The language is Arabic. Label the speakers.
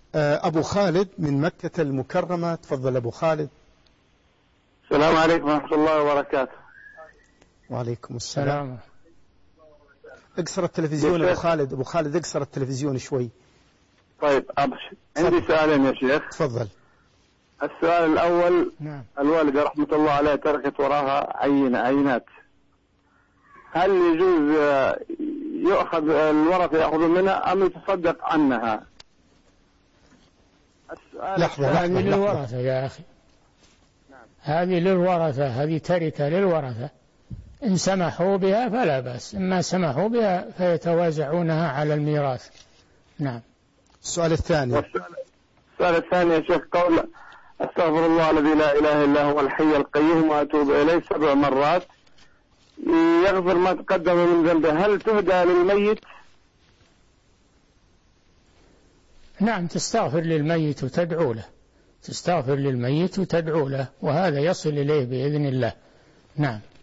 Speaker 1: أبو خالد من مكة المكرمة، تفضل أبو خالد.
Speaker 2: السلام عليكم ورحمة الله وبركاته.
Speaker 1: وعليكم السلام. اقصر التلفزيون أبو خالد، أبو خالد اقصر التلفزيون شوي.
Speaker 2: طيب أبشر، عندي سؤالين يا شيخ.
Speaker 1: تفضل.
Speaker 2: السؤال الأول،
Speaker 1: نعم.
Speaker 2: الوالدة رحمة الله عليها تركت وراها عينات، هل يجوز يؤخذ الورثة يأخذ منها أم يتصدق عنها؟
Speaker 1: لحظة
Speaker 3: هذه للورثة يا أخي.
Speaker 2: نعم.
Speaker 3: هذه للورثة، هذه تركة للورثة، إن سمحوا بها فلا بأس، إما سمحوا بها فيتوازعونها على الميراث. نعم.
Speaker 1: السؤال الثاني.
Speaker 2: السؤال الثاني يا شيخ، قول أستغفر الله الذي لا إله إلا هو الحي القيوم وأتوب إليه 7 مرات يغفر ما تقدم من ذنبه، هل تهدى للميت؟
Speaker 3: نعم، تستغفر للميت وتدعو له، تستغفر للميت وتدعو له، وهذا يصل إليه بإذن الله. نعم.